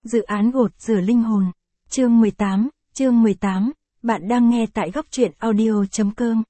Dự án gột rửa linh hồn. Chương 18, bạn đang nghe tại góc truyện audio.com.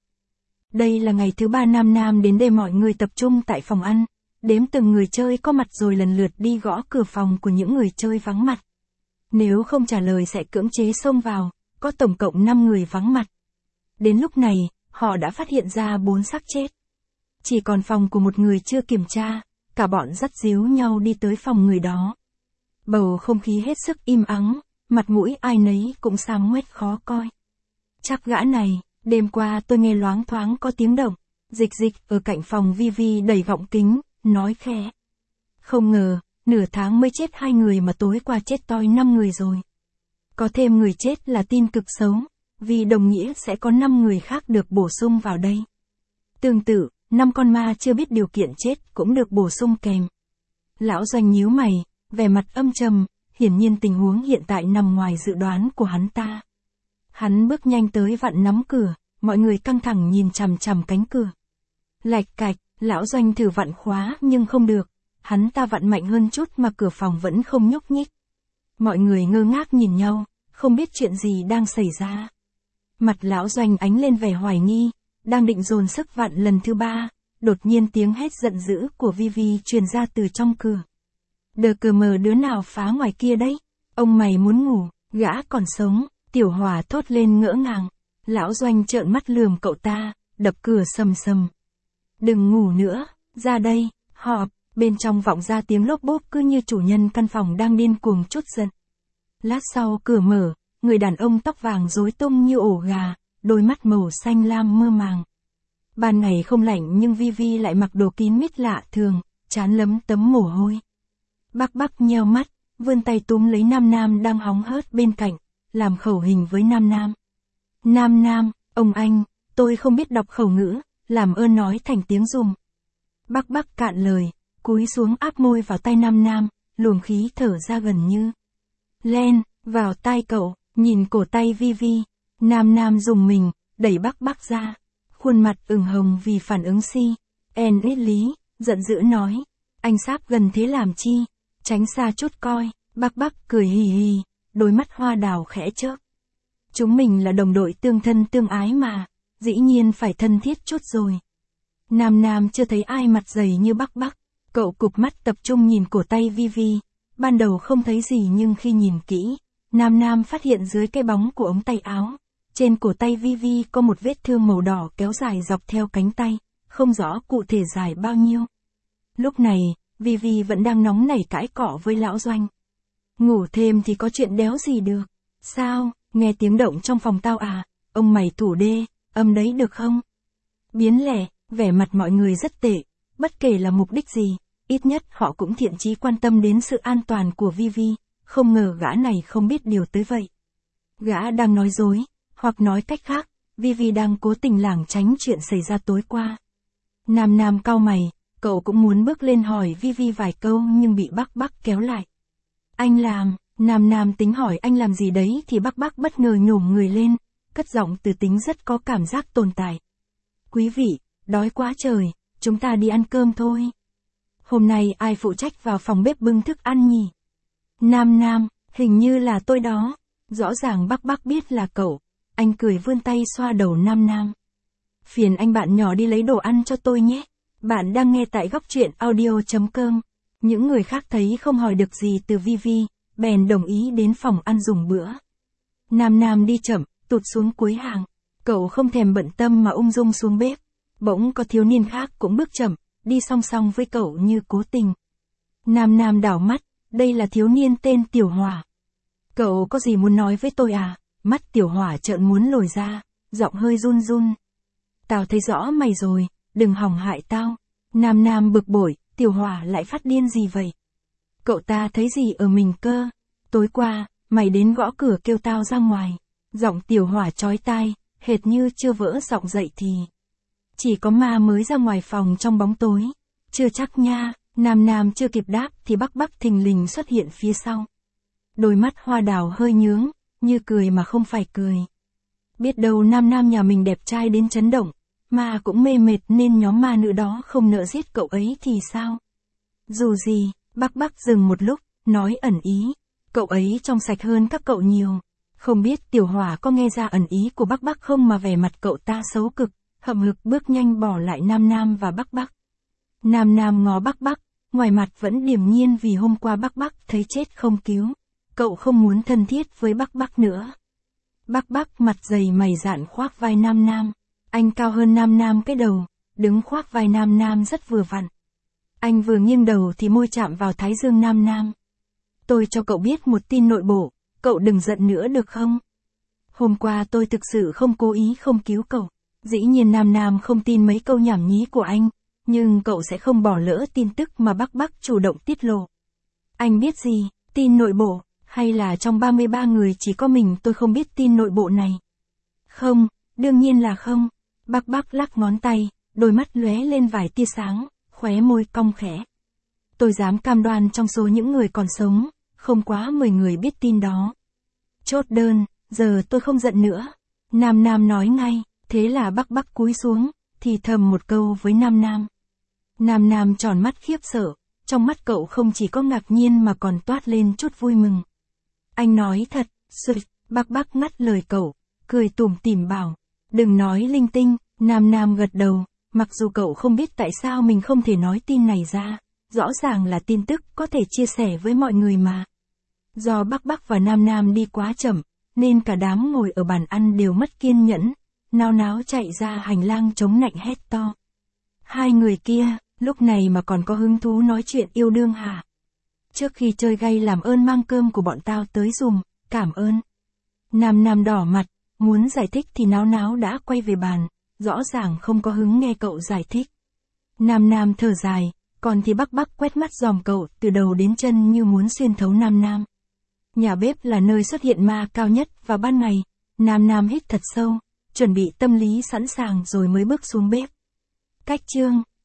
Đây là ngày thứ 3 Nam đến đây, mọi người tập trung tại phòng ăn, đếm từng người chơi có mặt rồi lần lượt đi gõ cửa phòng của những người chơi vắng mặt. Nếu không trả lời sẽ cưỡng chế xông vào, có tổng cộng 5 người vắng mặt. Đến lúc này, họ đã phát hiện ra 4 xác chết. Chỉ còn phòng của một người chưa kiểm tra, cả bọn dắt díu nhau đi tới phòng người đó. Bầu không khí hết sức im ắng, mặt mũi ai nấy cũng xám ngoét khó coi. Chắc gã này, đêm qua tôi nghe loáng thoáng có tiếng động, dịch ở cạnh phòng Vi đẩy gọng kính, nói khẽ. Không ngờ, nửa tháng mới chết 2 người mà tối qua chết toi 5 người rồi. Có thêm người chết là tin cực xấu, vì đồng nghĩa sẽ có 5 người khác được bổ sung vào đây. Tương tự, 5 con ma chưa biết điều kiện chết cũng được bổ sung kèm. Lão Doanh nhíu mày, vẻ mặt âm trầm, hiển nhiên tình huống hiện tại nằm ngoài dự đoán của hắn ta. Hắn bước nhanh tới vặn nắm cửa, mọi người căng thẳng nhìn chằm chằm cánh cửa. Lạch cạch, lão Doanh thử vặn khóa nhưng không được, hắn ta vặn mạnh hơn chút mà cửa phòng vẫn không nhúc nhích. Mọi người ngơ ngác nhìn nhau, không biết chuyện gì đang xảy ra. Mặt lão Doanh ánh lên vẻ hoài nghi, đang định dồn sức vặn lần thứ 3, đột nhiên tiếng hét giận dữ của Vi truyền ra từ trong cửa. Đờ cờ mờ, đứa nào phá ngoài kia đấy? Ông mày muốn ngủ, gã còn sống, Tiểu Hòa thốt lên ngỡ ngàng. Lão Doanh trợn mắt lườm cậu ta, đập cửa sầm sầm. Đừng ngủ nữa, ra đây, họp, bên trong vọng ra tiếng lốp bốp cứ như chủ nhân căn phòng đang điên cuồng trút giận. Lát sau cửa mở, người đàn ông tóc vàng rối tung như ổ gà, đôi mắt màu xanh lam mơ màng. Ban ngày không lạnh nhưng Vi lại mặc đồ kín mít lạ thường, trán lấm tấm mồ hôi. Bắc nheo mắt, vươn tay túm lấy Nam đang hóng hớt bên cạnh, làm khẩu hình với Nam. Nam, ông anh, tôi không biết đọc khẩu ngữ, làm ơn nói thành tiếng dùm. Bắc cạn lời, cúi xuống áp môi vào tay Nam, luồng khí thở ra gần như len vào tai cậu, nhìn cổ tay Vi. Nam rùng mình, đẩy Bắc ra, khuôn mặt ửng hồng vì phản ứng lý, giận dữ nói, anh sáp gần thế làm chi, tránh xa chút coi. Bắc cười hì hì, đôi mắt hoa đào khẽ chớp. Chúng mình là đồng đội tương thân tương ái mà, dĩ nhiên phải thân thiết chút rồi. Nam chưa thấy ai mặt dày như Bắc, cậu cụp mắt tập trung nhìn cổ tay Vi. Ban đầu không thấy gì nhưng khi nhìn kỹ, Nam phát hiện dưới cái bóng của ống tay áo, trên cổ tay Vi có một vết thương màu đỏ kéo dài dọc theo cánh tay, không rõ cụ thể dài bao nhiêu. Lúc này, Vi vẫn đang nóng nảy cãi cọ với lão Doanh. Ngủ thêm thì có chuyện đéo gì được. Sao, nghe tiếng động trong phòng tao à, ông mày thủ đê, âm đấy được không? Biến lẻ, vẻ mặt mọi người rất tệ, bất kể là mục đích gì, ít nhất họ cũng thiện chí quan tâm đến sự an toàn của Vi, không ngờ gã này không biết điều tới vậy. Gã đang nói dối, hoặc nói cách khác, Vi đang cố tình lảng tránh chuyện xảy ra tối qua. Nam cau mày, cậu cũng muốn bước lên hỏi Vi vài câu nhưng bị Bắc kéo lại. Anh làm, Nam tính hỏi anh làm gì đấy thì Bắc bất ngờ nhổm người lên, cất giọng từ tính rất có cảm giác tồn tại. Quý vị, đói quá trời, chúng ta đi ăn cơm thôi. Hôm nay ai phụ trách vào phòng bếp bưng thức ăn nhỉ? Nam, hình như là tôi đó. Rõ ràng Bắc biết là cậu, anh cười vươn tay xoa đầu Nam. Phiền anh bạn nhỏ đi lấy đồ ăn cho tôi nhé. Bạn đang nghe tại góc truyện audio.com. Những người khác thấy không hỏi được gì từ Vi, bèn đồng ý đến phòng ăn dùng bữa. Nam đi chậm, tụt xuống cuối hàng. Cậu không thèm bận tâm mà ung dung xuống bếp. Bỗng có thiếu niên khác cũng bước chậm, đi song song với cậu như cố tình. Nam đảo mắt, đây là thiếu niên tên Tiểu Hỏa. Cậu có gì muốn nói với tôi à? Mắt Tiểu Hỏa trợn muốn lồi ra, giọng hơi run. Tao thấy rõ mày rồi, đừng hòng hại tao. Nam bực bội, Tiểu Hỏa lại phát điên gì vậy? Cậu ta thấy gì ở mình cơ? Tối qua, mày đến gõ cửa kêu tao ra ngoài. Giọng Tiểu Hỏa chói tai, hệt như chưa vỡ giọng dậy thì. Chỉ có ma mới ra ngoài phòng trong bóng tối. Chưa chắc nha. Nam chưa kịp đáp thì Bắc thình lình xuất hiện phía sau. Đôi mắt hoa đào hơi nhướng, như cười mà không phải cười. Biết đâu Nam nhà mình đẹp trai đến chấn động, mà cũng mê mệt nên nhóm ma nữ đó không nỡ giết cậu ấy thì sao? Dù gì, Bắc dừng một lúc, nói ẩn ý. Cậu ấy trong sạch hơn các cậu nhiều. Không biết Tiểu Hỏa có nghe ra ẩn ý của Bắc Bắc không mà vẻ mặt cậu ta xấu cực, hậm hực bước nhanh bỏ lại Nam Nam và Bắc Bắc. Nam Nam ngó Bắc Bắc, ngoài mặt vẫn điềm nhiên vì hôm qua Bắc Bắc thấy chết không cứu. Cậu không muốn thân thiết với Bắc Bắc nữa. Bắc Bắc mặt dày mày dạn khoác vai Nam Nam. Anh cao hơn Nam Nam cái đầu, đứng khoác vai Nam Nam rất vừa vặn. Anh vừa nghiêng đầu thì môi chạm vào thái dương Nam Nam. Tôi cho cậu biết một tin nội bộ, cậu đừng giận nữa được không? Hôm qua tôi thực sự không cố ý không cứu cậu. Dĩ nhiên Nam Nam không tin mấy câu nhảm nhí của anh, nhưng cậu sẽ không bỏ lỡ tin tức mà Bắc Bắc chủ động tiết lộ. Anh biết gì, tin nội bộ, hay là trong 33 người chỉ có mình tôi không biết tin nội bộ này? Không, đương nhiên là không. Bắc Bắc lắc ngón tay, đôi mắt lóe lên vài tia sáng, khóe môi cong khẽ. Tôi dám cam đoan trong số những người còn sống, không quá 10 người biết tin đó. Chốt đơn, giờ tôi không giận nữa. Nam Nam nói ngay, thế là Bắc Bắc cúi xuống, thì thầm một câu với Nam Nam. Nam Nam tròn mắt khiếp sợ, trong mắt cậu không chỉ có ngạc nhiên mà còn toát lên chút vui mừng. Anh nói thật, Bắc Bắc ngắt lời cậu, cười tủm tỉm bảo, đừng nói linh tinh. Nam Nam gật đầu, mặc dù cậu không biết tại sao mình không thể nói tin này ra, rõ ràng là tin tức có thể chia sẻ với mọi người mà. Do Bắc Bắc và Nam Nam đi quá chậm, nên cả đám ngồi ở bàn ăn đều mất kiên nhẫn, nao náo chạy ra hành lang chống nạnh hét to. Hai người kia, lúc này mà còn có hứng thú nói chuyện yêu đương hả? Trước khi chơi gay làm ơn mang cơm của bọn tao tới dùm, cảm ơn. Nam Nam đỏ mặt, muốn giải thích thì náo náo đã quay về bàn, rõ ràng không có hứng nghe cậu giải thích. Nam Nam thở dài, còn thì Bắc Bắc quét mắt dòm cậu từ đầu đến chân như muốn xuyên thấu Nam Nam. Nhà bếp là nơi xuất hiện ma cao nhất vào ban ngày. Nam Nam hít thật sâu, chuẩn bị tâm lý sẵn sàng rồi mới bước xuống bếp. Cách chương